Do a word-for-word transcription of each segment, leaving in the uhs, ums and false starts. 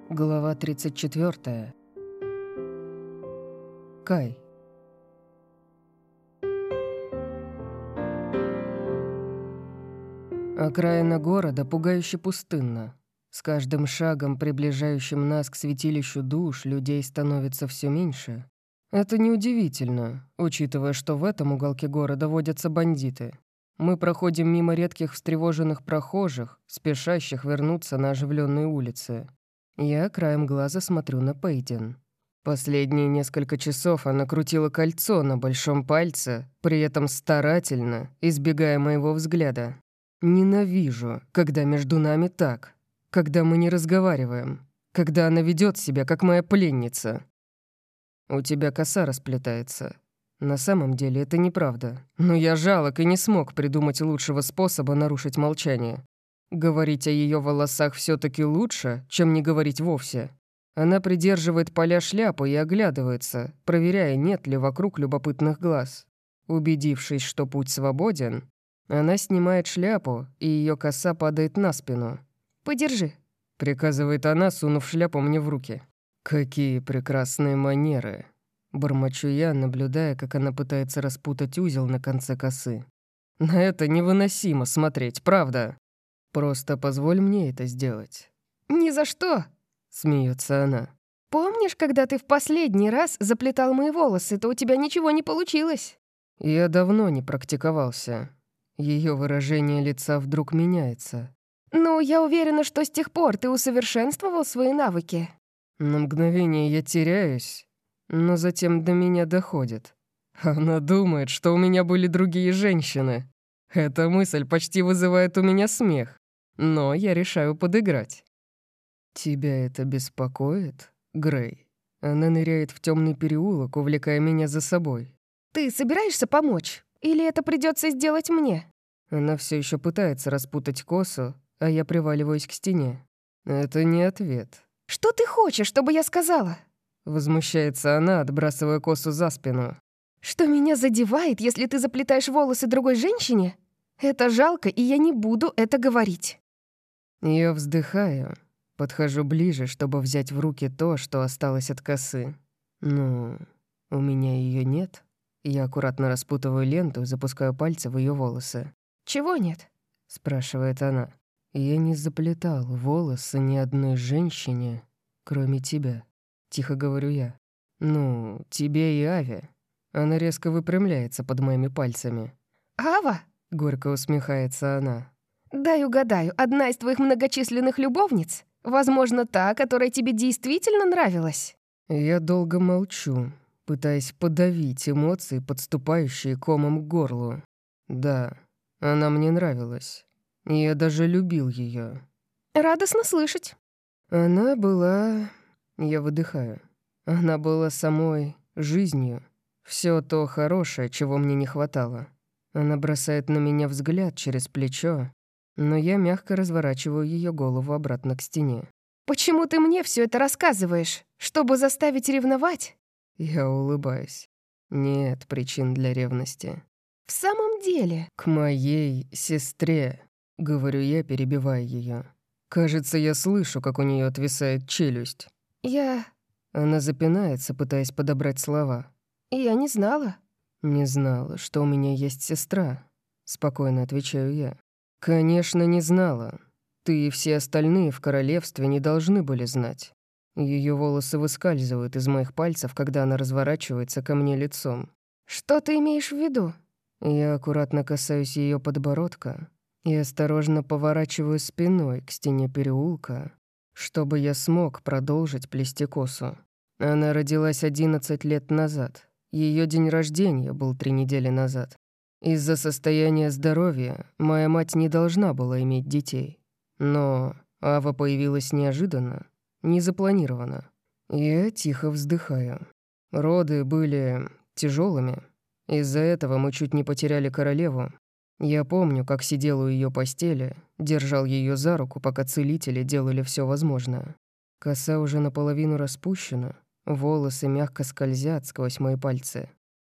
Глава тридцать четвёртая. Кай. Окраина города пугающе пустынна. С каждым шагом, приближающим нас к святилищу душ, людей становится все меньше. Это неудивительно, учитывая, что в этом уголке города водятся бандиты. Мы проходим мимо редких встревоженных прохожих, спешащих вернуться на оживленные улицы. Я краем глаза смотрю на Пейден. Последние несколько часов она крутила кольцо на большом пальце, при этом старательно избегая моего взгляда. Ненавижу, когда между нами так, когда мы не разговариваем, когда она ведет себя, как моя пленница. У тебя коса расплетается. На самом деле это неправда, но я жалок и не смог придумать лучшего способа нарушить молчание. Говорить о ее волосах все-таки лучше, чем не говорить вовсе. Она придерживает поля шляпы и оглядывается, проверяя, нет ли вокруг любопытных глаз. Убедившись, что путь свободен, она снимает шляпу, и ее коса падает на спину. «Подержи», — приказывает она, сунув шляпу мне в руки. «Какие прекрасные манеры», — бормочу я, наблюдая, как она пытается распутать узел на конце косы. «На это невыносимо смотреть, правда? Просто позволь мне это сделать». «Ни за что!» — смеется она. «Помнишь, когда ты в последний раз заплетал мои волосы, то у тебя ничего не получилось?» Я давно не практиковался. Ее выражение лица вдруг меняется. «Ну, я уверена, что с тех пор ты усовершенствовал свои навыки». На мгновение я теряюсь, но затем до меня доходит. Она думает, что у меня были другие женщины. Эта мысль почти вызывает у меня смех, но я решаю подыграть. «Тебя это беспокоит, Грей?» Она ныряет в темный переулок, увлекая меня за собой. «Ты собираешься помочь? Или это придется сделать мне?» Она все еще пытается распутать косу, а я приваливаюсь к стене. Это не ответ. «Что ты хочешь, чтобы я сказала?» Возмущается она, отбрасывая косу за спину. «Что меня задевает, если ты заплетаешь волосы другой женщине? Это жалко, и я не буду это говорить». Я вздыхаю, подхожу ближе, чтобы взять в руки то, что осталось от косы. Ну, у меня ее нет. Я аккуратно распутываю ленту и запускаю пальцы в ее волосы. «Чего нет?» — спрашивает она. «Я не заплетал волосы ни одной женщине, кроме тебя», — тихо говорю я. «Ну, тебе и Аве». Она резко выпрямляется под моими пальцами. «Ава?» — горько усмехается она. «Дай угадаю, одна из твоих многочисленных любовниц? Возможно, та, которая тебе действительно нравилась?» Я долго молчу, пытаясь подавить эмоции, подступающие комом к горлу. Да, она мне нравилась. Я даже любил ее. «Радостно слышать». Она была... Я выдыхаю. Она была самой жизнью. Все то хорошее, чего мне не хватало. Она бросает на меня взгляд через плечо, но я мягко разворачиваю ее голову обратно к стене. «Почему ты мне все это рассказываешь? Чтобы заставить ревновать?» Я улыбаюсь. Нет причин для ревности. «В самом деле?» «К моей сестре», — говорю я, перебивая ее. Кажется, я слышу, как у нее отвисает челюсть. «Я... Она запинается, пытаясь подобрать слова. я не знала». «Не знала, что у меня есть сестра», — спокойно отвечаю я. «Конечно, не знала. Ты и все остальные в королевстве не должны были знать». Ее волосы выскальзывают из моих пальцев, когда она разворачивается ко мне лицом. «Что ты имеешь в виду?» Я аккуратно касаюсь ее подбородка и осторожно поворачиваю спиной к стене переулка, чтобы я смог продолжить плести косу. Она родилась одиннадцать лет назад. Ее день рождения был три недели назад. Из-за состояния здоровья моя мать не должна была иметь детей. Но Ава появилась неожиданно, незапланированно. Я тихо вздыхаю. Роды были тяжелыми. Из-за этого мы чуть не потеряли королеву. Я помню, как сидел у ее постели, держал ее за руку, пока целители делали все возможное. Коса уже наполовину распущена, волосы мягко скользят сквозь мои пальцы.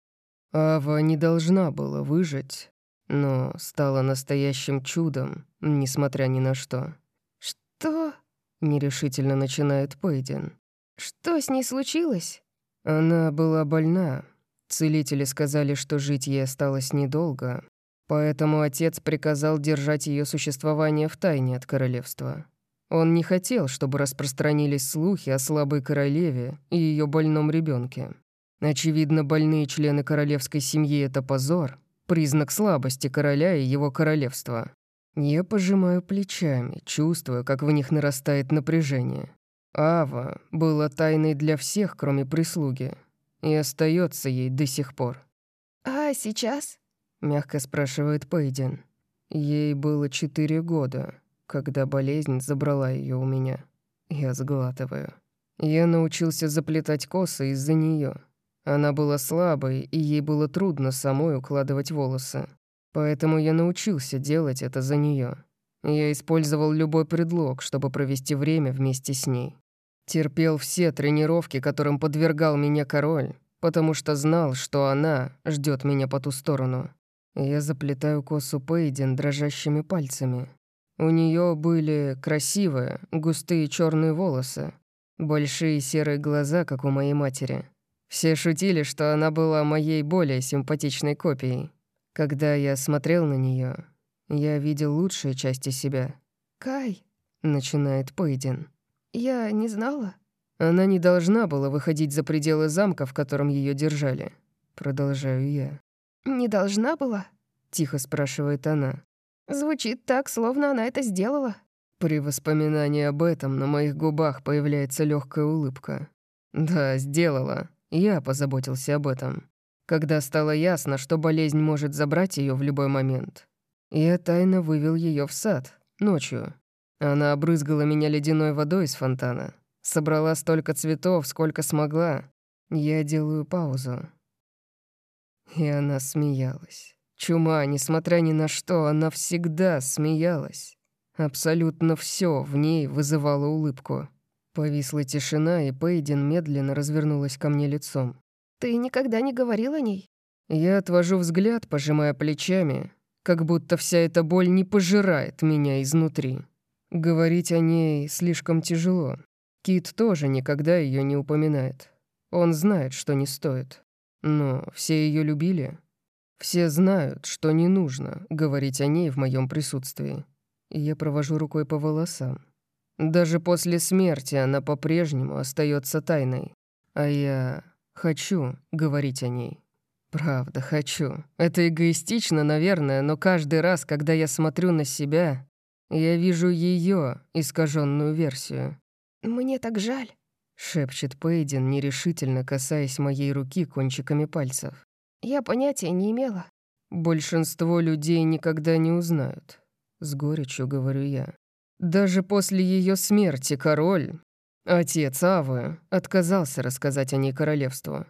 Ава не должна была выжить, но стала настоящим чудом, несмотря ни на что. «Что?» нерешительно начинает Пейден. Что с ней случилось? Она была больна. Целители сказали, что жить ей осталось недолго, поэтому отец приказал держать ее существование в тайне от королевства. Он не хотел, чтобы распространились слухи о слабой королеве и ее больном ребенке. Очевидно, больные члены королевской семьи — это позор, признак слабости короля и его королевства. Я пожимаю плечами, чувствую, как в них нарастает напряжение. Ава была тайной для всех, кроме прислуги, и остается ей до сих пор. «А сейчас?» — мягко спрашивает Пейден. Ей было четыре года, когда болезнь забрала ее у меня. Я сглатываю. Я научился заплетать косы из-за нее. Она была слабой, и ей было трудно самой укладывать волосы. Поэтому я научился делать это за нее. Я использовал любой предлог, чтобы провести время вместе с ней. Терпел все тренировки, которым подвергал меня король, потому что знал, что она ждет меня по ту сторону. Я заплетаю косу Пейден дрожащими пальцами. У нее были красивые, густые черные волосы, большие серые глаза, как у моей матери. Все шутили, что она была моей более симпатичной копией. Когда я смотрел на нее, я видел лучшие части себя. «Кай», — начинает Пейден. «Я не знала». Она не должна была выходить за пределы замка, в котором ее держали. Продолжаю я. «Не должна была?» — тихо спрашивает она. Звучит так, словно она это сделала. При воспоминании об этом на моих губах появляется легкая улыбка. Да, сделала. Я позаботился об этом. Когда стало ясно, что болезнь может забрать ее в любой момент, я тайно вывел ее в сад, ночью. Она обрызгала меня ледяной водой из фонтана. Собрала столько цветов, сколько смогла. Я делаю паузу. И она смеялась. Чума, несмотря ни на что, она всегда смеялась. Абсолютно все в ней вызывало улыбку. Повисла тишина, и Пейден медленно развернулась ко мне лицом. «Ты никогда не говорил о ней?» Я отвожу взгляд, пожимая плечами, как будто вся эта боль не пожирает меня изнутри. Говорить о ней слишком тяжело. Кит тоже никогда ее не упоминает. Он знает, что не стоит. Но все ее любили. Все знают, что не нужно говорить о ней в моем присутствии. И я провожу рукой по волосам. Даже после смерти она по-прежнему остается тайной. А я хочу говорить о ней. Правда, хочу. Это эгоистично, наверное, но каждый раз, когда я смотрю на себя, я вижу ее искаженную версию. «Мне так жаль», — шепчет Пейден, нерешительно касаясь моей руки кончиками пальцев. «Я понятия не имела». Большинство людей никогда не узнают. С горечью говорю я. Даже после ее смерти король, отец Авы, отказался рассказать о ней королевству.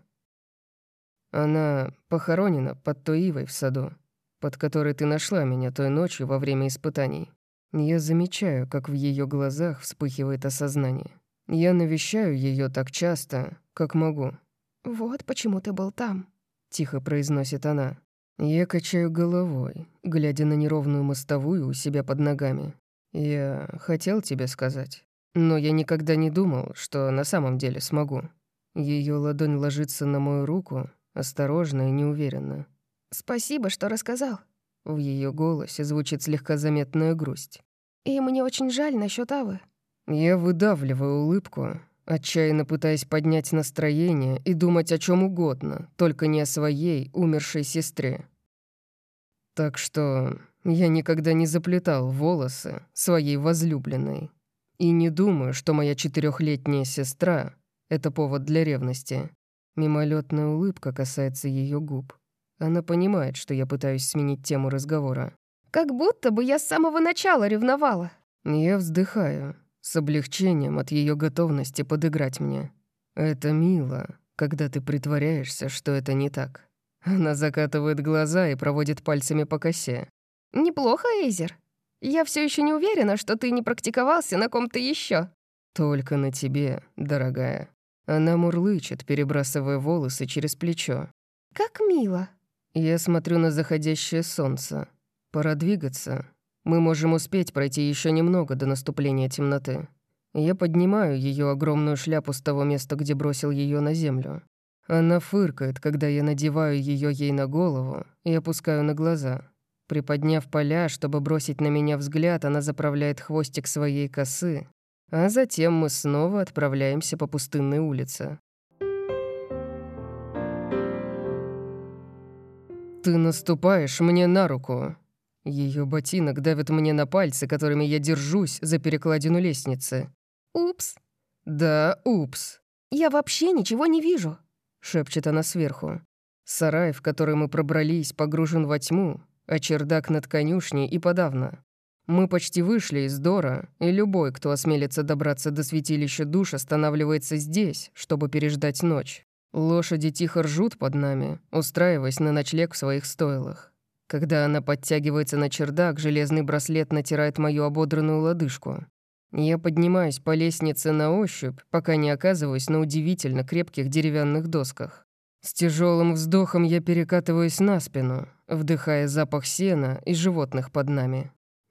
Она похоронена под той ивой в саду, под которой ты нашла меня той ночью во время испытаний. Я замечаю, как в ее глазах вспыхивает осознание. Я навещаю ее так часто, как могу. «Вот почему ты был там», — тихо произносит она. Я качаю головой, глядя на неровную мостовую у себя под ногами. Я хотел тебе сказать, но я никогда не думал, что на самом деле смогу. Ее ладонь ложится на мою руку, осторожно и неуверенно. «Спасибо, что рассказал». В ее голосе звучит слегка заметная грусть. «И мне очень жаль насчет Авы». Я выдавливаю улыбку, отчаянно пытаясь поднять настроение и думать о чем угодно, только не о своей умершей сестре. Так что я никогда не заплетал волосы своей возлюбленной. И не думаю, что моя четырехлетняя сестра — это повод для ревности. Мимолетная улыбка касается ее губ. Она понимает, что я пытаюсь сменить тему разговора. «Как будто бы я с самого начала ревновала». Я вздыхаю с облегчением от ее готовности подыграть мне. Это мило, когда ты притворяешься, что это не так. Она закатывает глаза и проводит пальцами по косе. «Неплохо, Эйзер. Я все еще не уверена, что ты не практиковался на ком-то еще. Только на тебе, дорогая». Она мурлычет, перебрасывая волосы через плечо. «Как мило». Я смотрю на заходящее солнце. Пора двигаться. Мы можем успеть пройти еще немного до наступления темноты. Я поднимаю ее огромную шляпу с того места, где бросил ее на землю. Она фыркает, когда я надеваю ее ей на голову и опускаю на глаза. Приподняв поля, чтобы бросить на меня взгляд, она заправляет хвостик своей косы, а затем мы снова отправляемся по пустынной улице. «Ты наступаешь мне на руку!» Ее ботинок давит мне на пальцы, которыми я держусь за перекладину лестницы. «Упс, «Да, упс!» я вообще ничего не вижу». — шепчет она сверху. Сарай, в который мы пробрались, погружен во тьму, а чердак над конюшней и подавно. Мы почти вышли из Дора, и любой, кто осмелится добраться до святилища душ, останавливается здесь, чтобы переждать ночь. Лошади тихо ржут под нами, устраиваясь на ночлег в своих стойлах. Когда она подтягивается на чердак, железный браслет натирает мою ободранную лодыжку. Я поднимаюсь по лестнице на ощупь, пока не оказываюсь на удивительно крепких деревянных досках. С тяжелым вздохом я перекатываюсь на спину, вдыхая запах сена и животных под нами.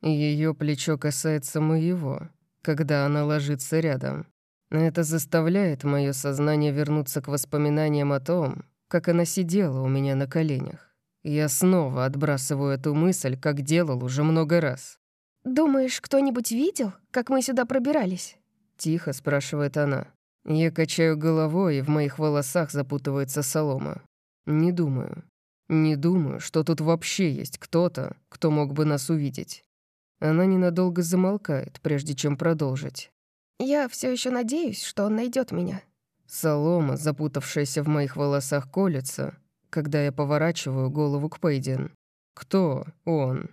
Ее плечо касается моего, когда она ложится рядом. Это заставляет мое сознание вернуться к воспоминаниям о том, как она сидела у меня на коленях. Я снова отбрасываю эту мысль, как делал уже много раз. «Думаешь, кто-нибудь видел, как мы сюда пробирались?» Тихо спрашивает она. Я качаю головой, и в моих волосах запутывается солома. Не думаю. Не думаю, что тут вообще есть кто-то, кто мог бы нас увидеть. Она ненадолго замолкает, прежде чем продолжить. «Я все еще надеюсь, что он найдет меня». Солома, запутавшаяся в моих волосах, колется, когда я поворачиваю голову к Пейден. «Кто он?»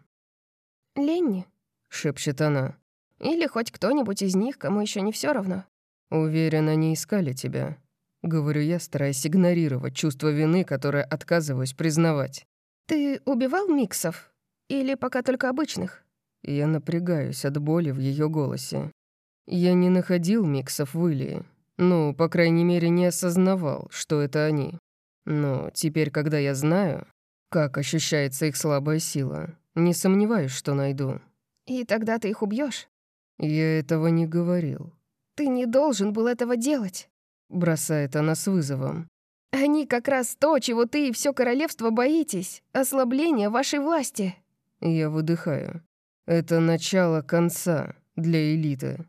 «Ленни. — шепчет она. Или хоть кто-нибудь из них, кому еще не все равно». «Уверен, они искали тебя», — говорю я, стараясь игнорировать чувство вины, которое отказываюсь признавать. «Ты убивал миксов? Или пока только обычных?» Я напрягаюсь от боли в ее голосе. Я не находил миксов в Илии. Ну, по крайней мере, не осознавал, что это они. Но теперь, когда я знаю, как ощущается их слабая сила, не сомневаюсь, что найду. «И тогда ты их убьешь? Я этого не говорил. Ты не должен был этого делать». Бросает она с вызовом. «Они как раз то, чего ты и все королевство боитесь. Ослабление вашей власти». Я выдыхаю. Это начало конца для элиты.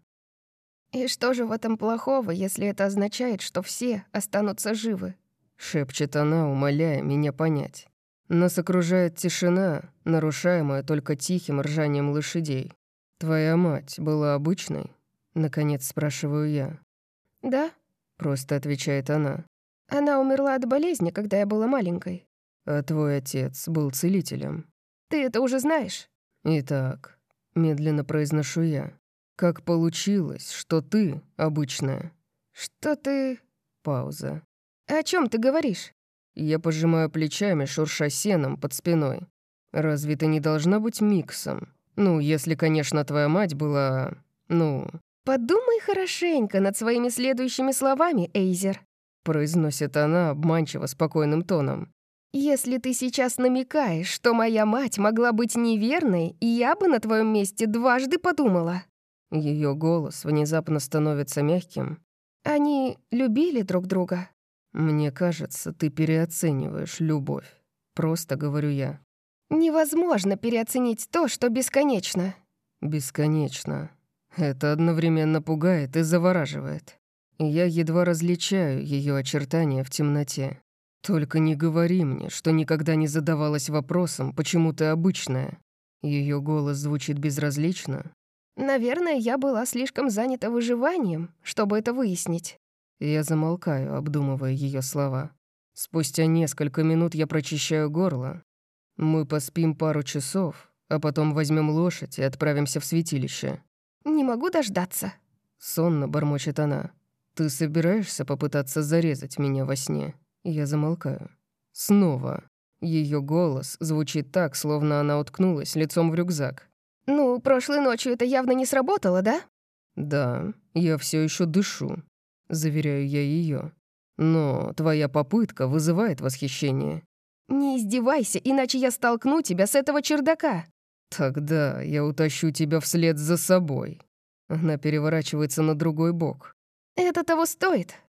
«И что же в этом плохого, если это означает, что все останутся живы?» Шепчет она, умоляя меня понять. Нас окружает тишина, нарушаемая только тихим ржанием лошадей. «Твоя мать была обычной?» Наконец спрашиваю я. «Да?» Просто отвечает она. «Она умерла от болезни, когда я была маленькой». «А твой отец был целителем?» «Ты это уже знаешь?» «Итак», медленно произношу я. «Как получилось, что ты обычная?» «Что ты...» Пауза. «О чем ты говоришь?» Я пожимаю плечами, шурша сеном под спиной. «Разве ты не должна быть миксом? Ну, если, конечно, твоя мать была... ну...» «Подумай хорошенько над своими следующими словами, Эйзер», произносит она обманчиво спокойным тоном. «Если ты сейчас намекаешь, что моя мать могла быть неверной, я бы на твоем месте дважды подумала». Ее голос внезапно становится мягким. «Они любили друг друга?» «Мне кажется, ты переоцениваешь любовь. Просто говорю я». «Невозможно переоценить то, что бесконечно». «Бесконечно. Это одновременно пугает и завораживает. Я едва различаю ее очертания в темноте. Только не говори мне, что никогда не задавалась вопросом, почему ты обычная». Ее голос звучит безразлично. «Наверное, я была слишком занята выживанием, чтобы это выяснить». Я замолкаю, обдумывая ее слова. Спустя несколько минут я прочищаю горло. Мы поспим пару часов, а потом возьмем лошадь и отправимся в святилище. «Не могу дождаться». Сонно бормочет она. «Ты собираешься попытаться зарезать меня во сне?» Я замолкаю. Снова. Ее голос звучит так, словно она уткнулась лицом в рюкзак. «Ну, прошлой ночью это явно не сработало, да?» «Да, я все еще дышу», — заверяю я ее. «Но твоя попытка вызывает восхищение». «Не издевайся, иначе я столкну тебя с этого чердака». «Тогда я утащу тебя вслед за собой». Она переворачивается на другой бок. Это того стоит.